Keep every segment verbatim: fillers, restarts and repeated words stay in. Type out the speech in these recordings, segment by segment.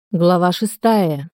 Глава шестая.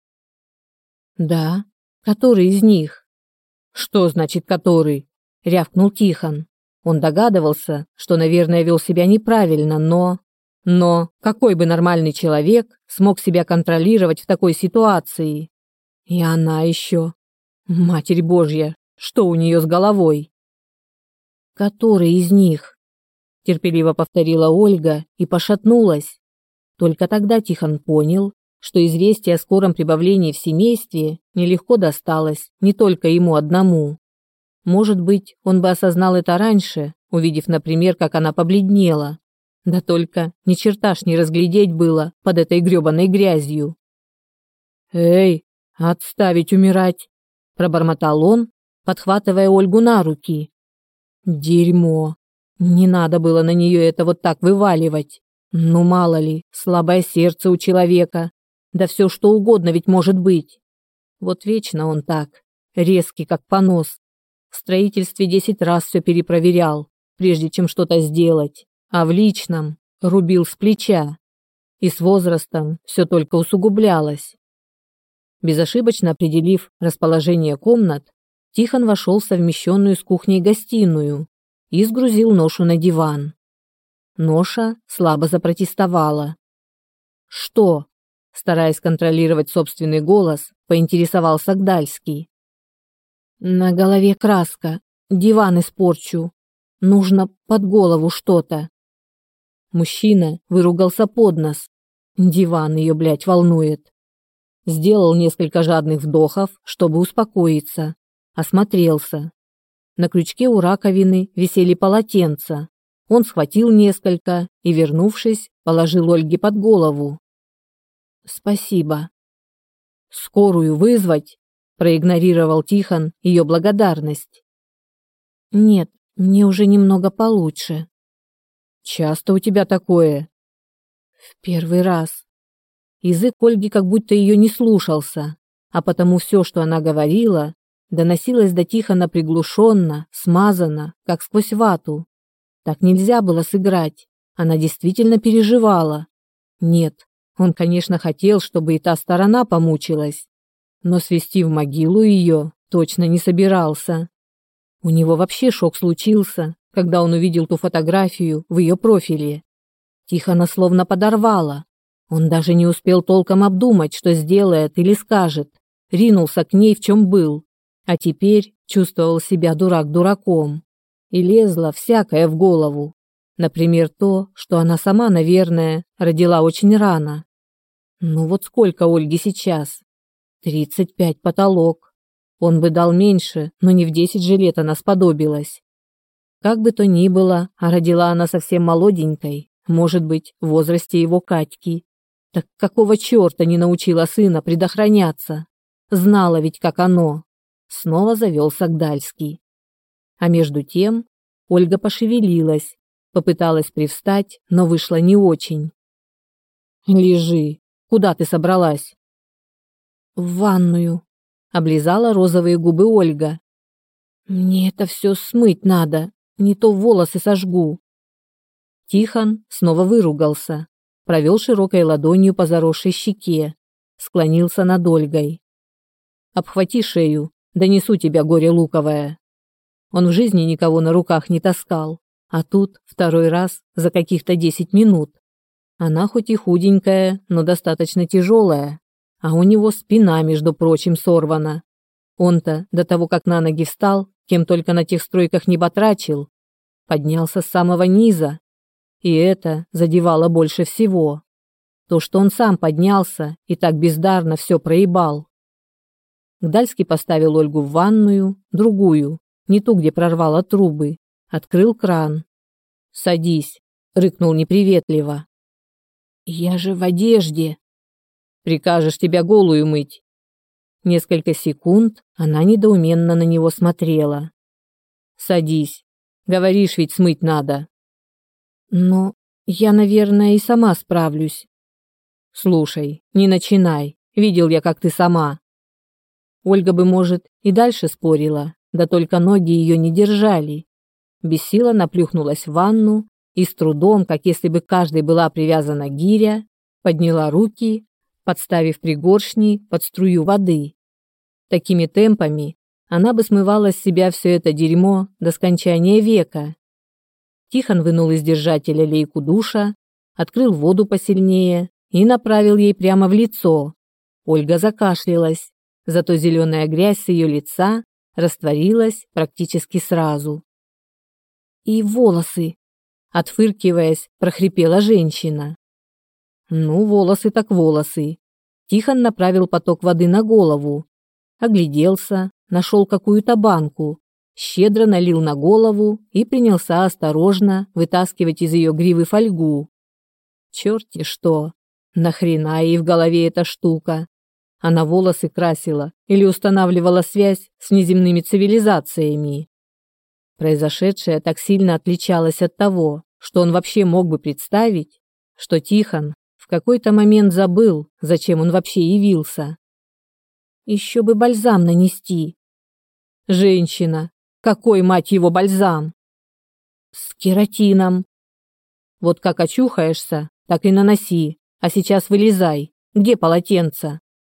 Да, который из них? Что значит который? Рявкнул Тихон. Он догадывался, что, наверное, вел себя неправильно, но... Но какой бы нормальный человек смог себя контролировать в такой ситуации? И она еще... Матерь Божья, что у нее с головой? Который из них? Терпеливо повторила Ольга и пошатнулась. Только тогда Тихон понял, что известие о скором прибавлении в семействе нелегко досталось не только ему одному. Может быть, он бы осознал это раньше, увидев, например, как она побледнела. Да только ни черта ж не разглядеть было под этой грёбаной грязью. «Эй, отставить умирать!» – пробормотал он, подхватывая Ольгу на руки. «Дерьмо! Не надо было на нее это вот так вываливать. Ну, мало ли, слабое сердце у человека. Да все что угодно ведь может быть. Вот вечно он так, резкий как понос. В строительстве десять раз все перепроверял, прежде чем что-то сделать, а в личном рубил с плеча. И с возрастом все только усугублялось. Безошибочно определив расположение комнат, Тихон вошел в совмещенную с кухней гостиную и сгрузил ношу на диван. Ноша слабо запротестовала. «Что?» – стараясь контролировать собственный голос, поинтересовался Гдальский. «На голове краска, диван испорчу. Нужно под голову что-то». Мужчина выругался под нос. Диван ее, блядь, волнует. Сделал несколько жадных вдохов, чтобы успокоиться. Осмотрелся. На крючке у раковины висели полотенца. Он схватил несколько и, вернувшись, положил Ольге под голову. «Спасибо». «Скорую вызвать?» – проигнорировал Тихон ее благодарность. «Нет, мне уже немного получше». «Часто у тебя такое?» «В первый раз». Язык Ольги как будто ее не слушался, а потому все, что она говорила, доносилось до Тихона приглушенно, смазанно, как сквозь вату. Так нельзя было сыграть. Она действительно переживала. Нет, он, конечно, хотел, чтобы и та сторона помучилась, но свести в могилу ее точно не собирался. У него вообще шок случился, когда он увидел ту фотографию в ее профиле. Тихона словно подорвало. Он даже не успел толком обдумать, что сделает или скажет. Ринулся к ней, в чем был. А теперь чувствовал себя дурак дураком. И лезло всякое в голову. Например, то, что она сама, наверное, родила очень рано. Ну вот сколько Ольге сейчас? Тридцать пять потолок. Он бы дал меньше, но не в десять же лет она сподобилась. Как бы то ни было, а родила она совсем молоденькой, может быть, в возрасте его Катьки. Так какого черта не научила сына предохраняться? Знала ведь, как оно. Снова завелся Гдальский. А между тем Ольга пошевелилась, попыталась привстать, но вышло не очень. «Лежи. Куда ты собралась?» «В ванную», — облизала розовые губы Ольга. «Мне это все смыть надо, не то волосы сожгу». Тихон снова выругался, провел широкой ладонью по заросшей щеке, склонился над Ольгой. «Обхвати шею, донесу тебя, горе луковое». Он в жизни никого на руках не таскал, а тут второй раз за каких-то десять минут. Она хоть и худенькая, но достаточно тяжелая, а у него спина, между прочим, сорвана. Он-то до того, как на ноги встал, кем только на тех стройках не батрачил, поднялся с самого низа, и это задевало больше всего. То, что он сам поднялся и так бездарно все проебал. Гдальский поставил Ольгу в ванную, другую, не ту, где прорвало трубы, открыл кран. «Садись», — рыкнул неприветливо. «Я же в одежде». «Прикажешь тебя голую мыть». Несколько секунд она недоуменно на него смотрела. «Садись. Говоришь, ведь смыть надо». «Но я, наверное, и сама справлюсь». «Слушай, не начинай. Видел я, как ты сама». Ольга бы, может, и дальше спорила, да только ноги ее не держали. Без сил она плюхнулась в ванну и с трудом, как если бы к каждой была привязана гиря, подняла руки, подставив пригоршни под струю воды. Такими темпами она бы смывала с себя все это дерьмо до скончания века. Тихон вынул из держателя лейку душа, открыл воду посильнее и направил ей прямо в лицо. Ольга закашлялась, зато зеленая грязь с ее лица растворилась практически сразу. «И волосы!» — отфыркиваясь, прохрипела женщина. «Ну, волосы так волосы». Тихон направил поток воды на голову, огляделся, нашел какую-то банку, щедро налил на голову и принялся осторожно вытаскивать из ее гривы фольгу. Черти что! Нахрена ей в голове эта штука? Она волосы красила или устанавливала связь с неземными цивилизациями? Произошедшее так сильно отличалось от того, что он вообще мог бы представить, что Тихон в какой-то момент забыл, зачем он вообще явился. Еще бы бальзам нанести. Женщина, какой, мать его, бальзам? С кератином. Вот как очухаешься, так и наноси, а сейчас вылезай. Где полотенце?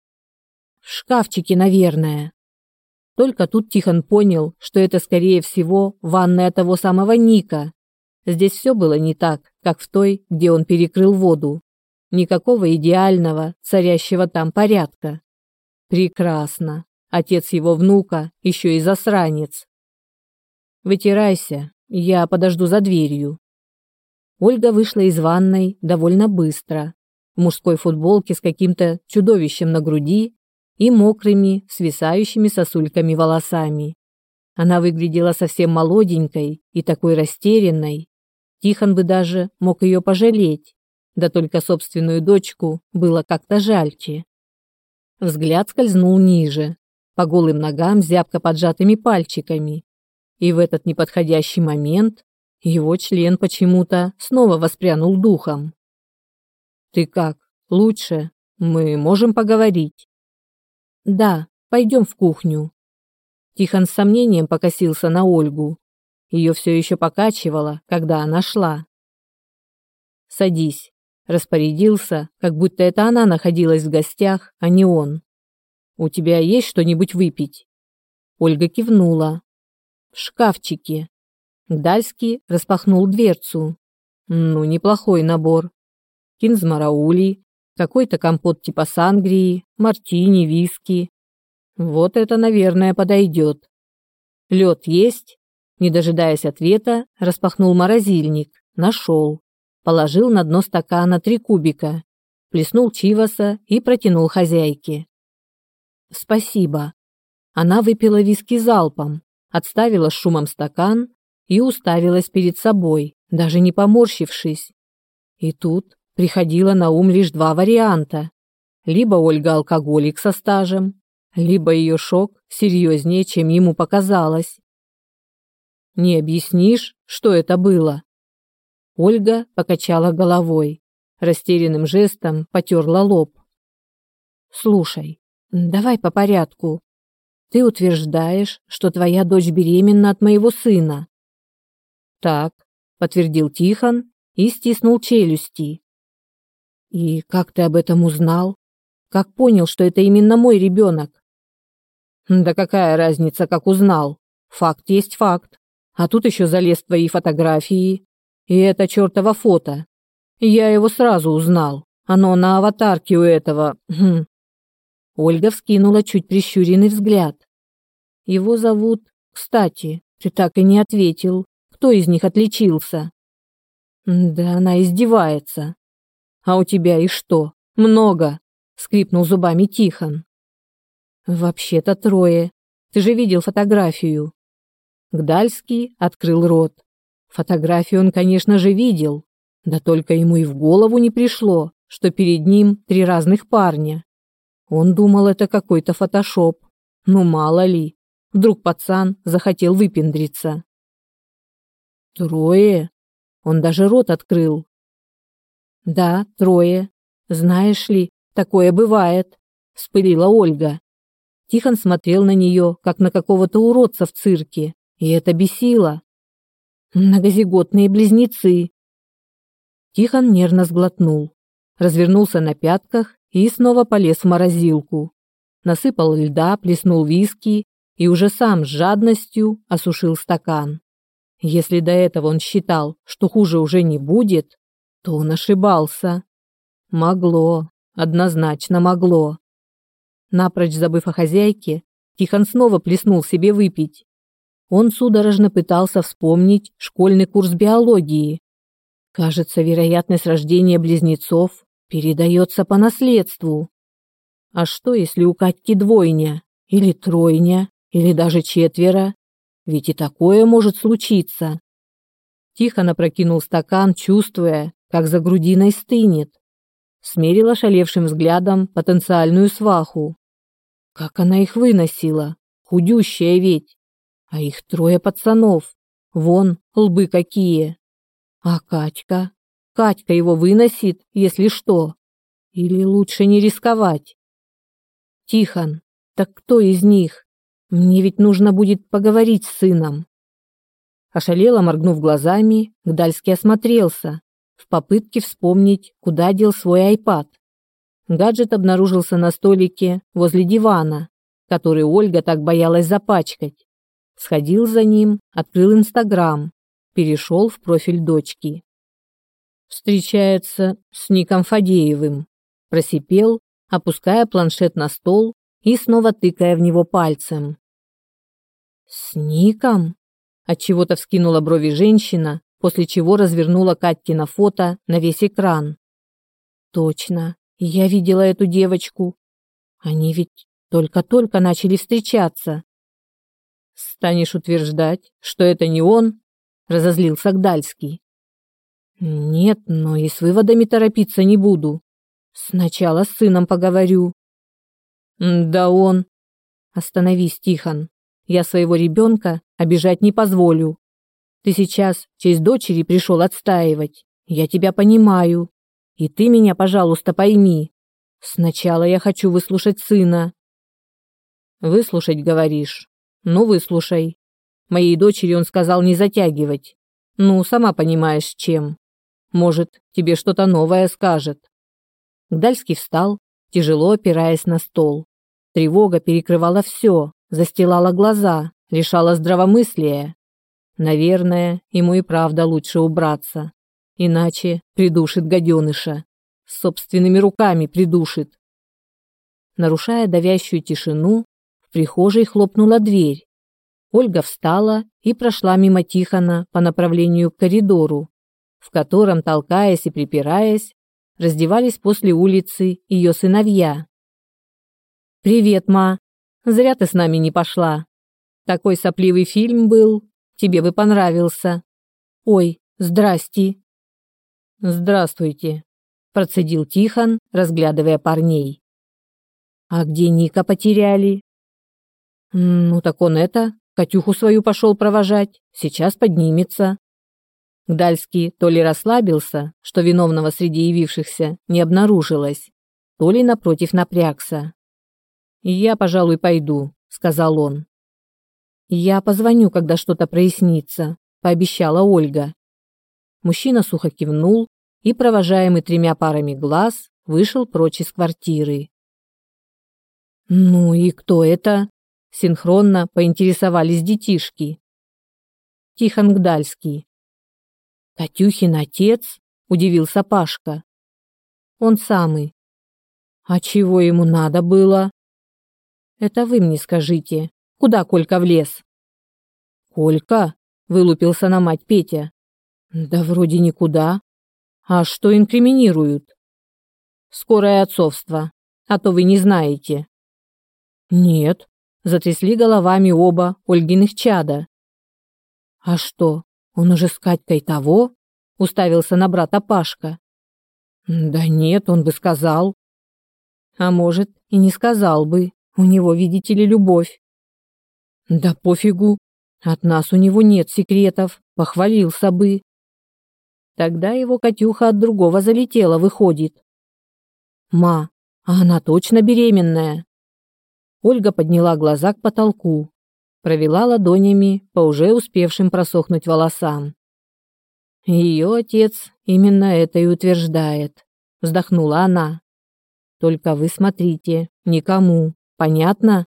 В шкафчике, наверное. Только тут Тихон понял, что это, скорее всего, ванная того самого Ника. Здесь все было не так, как в той, где он перекрыл воду. Никакого идеального, царящего там порядка. Прекрасно. Отец его внука еще и засранец. Вытирайся, я подожду за дверью. Ольга вышла из ванной довольно быстро, в мужской футболке с каким-то чудовищем на груди и мокрыми, свисающими сосульками волосами. Она выглядела совсем молоденькой и такой растерянной. Тихон бы даже мог ее пожалеть, да только собственную дочку было как-то жальче. Взгляд скользнул ниже, по голым ногам с зябко поджатыми пальчиками, и в этот неподходящий момент его член почему-то снова воспрянул духом. «Ты как? Лучше? Мы можем поговорить?» «Да, пойдем в кухню». Тихон с сомнением покосился на Ольгу. Ее все еще покачивало, когда она шла. «Садись», — распорядился, как будто это она находилась в гостях, а не он. «У тебя есть что-нибудь выпить?» Ольга кивнула. «В шкафчике». Гдальский распахнул дверцу. «Ну, неплохой набор. Кинзмараули, какой-то компот типа сангрии, мартини, виски. Вот это, наверное, подойдет. Лед есть?» Не дожидаясь ответа, распахнул морозильник, нашел, положил на дно стакана три кубика, плеснул чиваса и протянул хозяйке. «Спасибо». Она выпила виски залпом, отставила с шумом стакан и уставилась перед собой, даже не поморщившись. И тут приходило на ум лишь два варианта. Либо Ольга алкоголик со стажем, либо ее шок серьезнее, чем ему показалось. «Не объяснишь, что это было?» Ольга покачала головой, растерянным жестом потерла лоб. «Слушай, давай по порядку. Ты утверждаешь, что твоя дочь беременна от моего сына?» «Так», — подтвердил Тихон и стиснул челюсти. «И как ты об этом узнал? Как понял, что это именно мой ребенок?» «Да какая разница, как узнал? Факт есть факт. А тут еще залез в твои фотографии. И это чертово фото. Я его сразу узнал. Оно на аватарке у этого. Хм». Ольга вскинула чуть прищуренный взгляд. «Его зовут... Кстати, ты так и не ответил, кто из них отличился?» «Да она издевается». «А у тебя и что? Много?» — скрипнул зубами Тихон. «Вообще-то трое. Ты же видел фотографию». Гдальский открыл рот. Фотографию он, конечно же, видел, да только ему и в голову не пришло, что перед ним три разных парня. Он думал, это какой-то фотошоп. Ну, мало ли, вдруг пацан захотел выпендриться. «Трое?» Он даже рот открыл. «Да, трое. Знаешь ли, такое бывает», — вспылила Ольга. Тихон смотрел на нее, как на какого-то уродца в цирке, и это бесило. «Многозиготные близнецы». Тихон нервно сглотнул, развернулся на пятках и снова полез в морозилку. Насыпал льда, плеснул виски и уже сам с жадностью осушил стакан. Если до этого он считал, что хуже уже не будет, то он ошибался. Могло, однозначно могло. Напрочь забыв о хозяйке, Тихон снова плеснул себе выпить. Он судорожно пытался вспомнить школьный курс биологии. Кажется, вероятность рождения близнецов передается по наследству. А что, если у Катьки двойня, или тройня, или даже четверо? Ведь и такое может случиться. Тихон опрокинул стакан, чувствуя, как за грудиной стынет. Смерил ошалевшим взглядом потенциальную сваху. Как она их выносила, худющая ведь. А их трое пацанов. Вон, лбы какие. А Катька? Катька его выносит, если что. Или лучше не рисковать? Тихон, так кто из них? Мне ведь нужно будет поговорить с сыном. Ошалело моргнув глазами, Гдальский осмотрелся, в попытке вспомнить, куда дел свой айпад. Гаджет обнаружился на столике возле дивана, который Ольга так боялась запачкать. Сходил за ним, открыл Инстаграм, перешел в профиль дочки. Встречается с Ником Фадеевым. Просипел, опуская планшет на стол и снова тыкая в него пальцем. «С Ником?» Отчего-то вскинула брови женщина, после чего развернула Катькино фото на весь экран. «Точно, я видела эту девочку. Они ведь только-только начали встречаться». «Станешь утверждать, что это не он?» — разозлился Гдальский. «Нет, но и с выводами торопиться не буду. Сначала с сыном поговорю». «Да он...» «Остановись, Тихон. Я своего ребенка обижать не позволю. Ты сейчас честь дочери пришел отстаивать. Я тебя понимаю. И ты меня, пожалуйста, пойми. Сначала я хочу выслушать сына». «Выслушать, говоришь? Ну, выслушай. Моей дочери он сказал не затягивать. Ну, сама понимаешь, чем. Может, тебе что-то новое скажет». Гдальский встал, тяжело опираясь на стол. Тревога перекрывала все, застилала глаза, лишала здравомыслия. Наверное, ему и правда лучше убраться. Иначе придушит гаденыша. Собственными руками придушит. Нарушая давящую тишину, в прихожей хлопнула дверь. Ольга встала и прошла мимо Тихона по направлению к коридору, в котором, толкаясь и припираясь, раздевались после улицы ее сыновья. «Привет, ма. Зря ты с нами не пошла. Такой сопливый фильм был. Тебе бы понравился. Ой, здрасте». «Здравствуйте», – процедил Тихон, разглядывая парней. «А где Ника потеряли?» «Ну так он это, Катюху свою пошел провожать. Сейчас поднимется». Гдальский то ли расслабился, что виновного среди явившихся не обнаружилось, то ли напротив напрягся. «Я, пожалуй, пойду», — сказал он. «Я позвоню, когда что-то прояснится», — пообещала Ольга. Мужчина сухо кивнул и, провожаемый тремя парами глаз, вышел прочь из квартиры. «Ну и кто это?» — синхронно поинтересовались детишки. «Тихон Гдальский». «Катюхин отец?» — удивился Пашка. «Он самый». «А чего ему надо было?» «Это вы мне скажите, куда Колька влез?» «Колька?» — вылупился на мать Петя. «Да вроде никуда. А что инкриминируют?» «Скорое отцовство, а то вы не знаете». «Нет», — затрясли головами оба Ольгиных чада. «А что, он уже с Катькой того?» — уставился на брата Пашка. «Да нет, он бы сказал». «А может, и не сказал бы. У него, видите ли, любовь». «Да пофигу. От нас у него нет секретов. Похвалился бы». Тогда его Катюха от другого залетела, выходит. «Ма, а она точно беременная?» Ольга подняла глаза к потолку, провела ладонями по уже успевшим просохнуть волосам. «Ее отец именно это и утверждает», — вздохнула она. Только вы смотрите, никому. Понятно?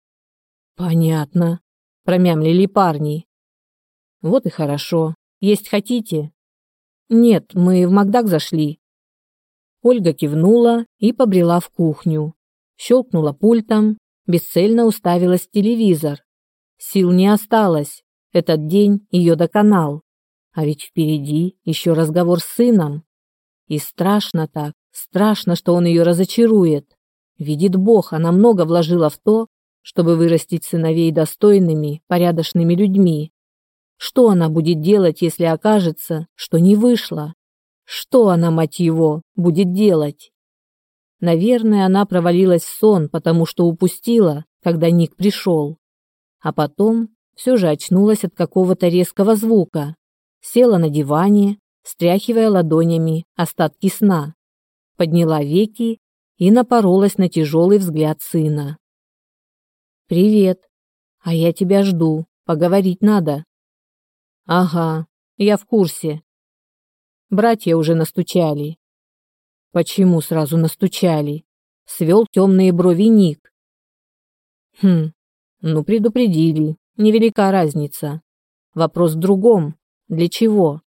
Понятно, промямлили парни. Вот и хорошо. Есть хотите? Нет, мы в Макдак зашли. Ольга кивнула и побрела в кухню. Щелкнула пультом, бесцельно уставилась в телевизор. Сил не осталось. Этот день ее доконал. А ведь впереди еще разговор с сыном. И страшно так, страшно, что он ее разочарует. Видит Бог, она много вложила в то, чтобы вырастить сыновей достойными, порядочными людьми. Что она будет делать, если окажется, что не вышло? Что она, мать его, будет делать? Наверное, она провалилась в сон, потому что упустила, когда Ник пришел. А потом все же очнулась от какого-то резкого звука. Села на диване, стряхивая ладонями остатки сна. Подняла веки и напоролась на тяжелый взгляд сына. «Привет. А я тебя жду. Поговорить надо». «Ага, я в курсе. Братья уже настучали». «Почему сразу настучали?» — свел темные брови Ник. «Хм, ну предупредили. Невелика разница. Вопрос в другом. Для чего?»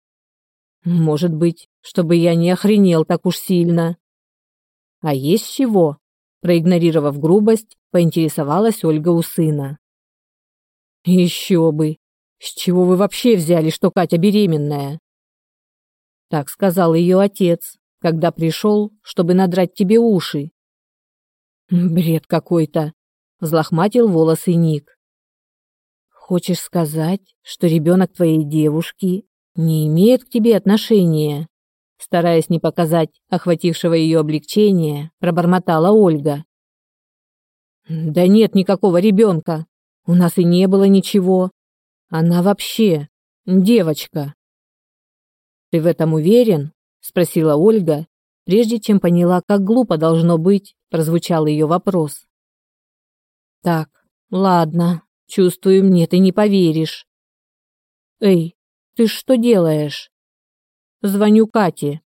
«Может быть, чтобы я не охренел так уж сильно». «А есть с чего?» — проигнорировав грубость, поинтересовалась Ольга у сына. «Еще бы! С чего вы вообще взяли, что Катя беременная?» «Так сказал ее отец, когда пришел, чтобы надрать тебе уши». «Бред какой-то!» — взлохматил волосы Ник. «Хочешь сказать, что ребенок твоей девушки не имеет к тебе отношения?» Стараясь не показать охватившего ее облегчения, пробормотала Ольга. «Да нет никакого ребенка. У нас и не было ничего. Она вообще девочка». «Ты в этом уверен?» — спросила Ольга, прежде чем поняла, как глупо должно быть, прозвучал ее вопрос. «Так, ладно, чувствую, мне ты не поверишь». «Эй, ты что делаешь?» «Звоню Кате».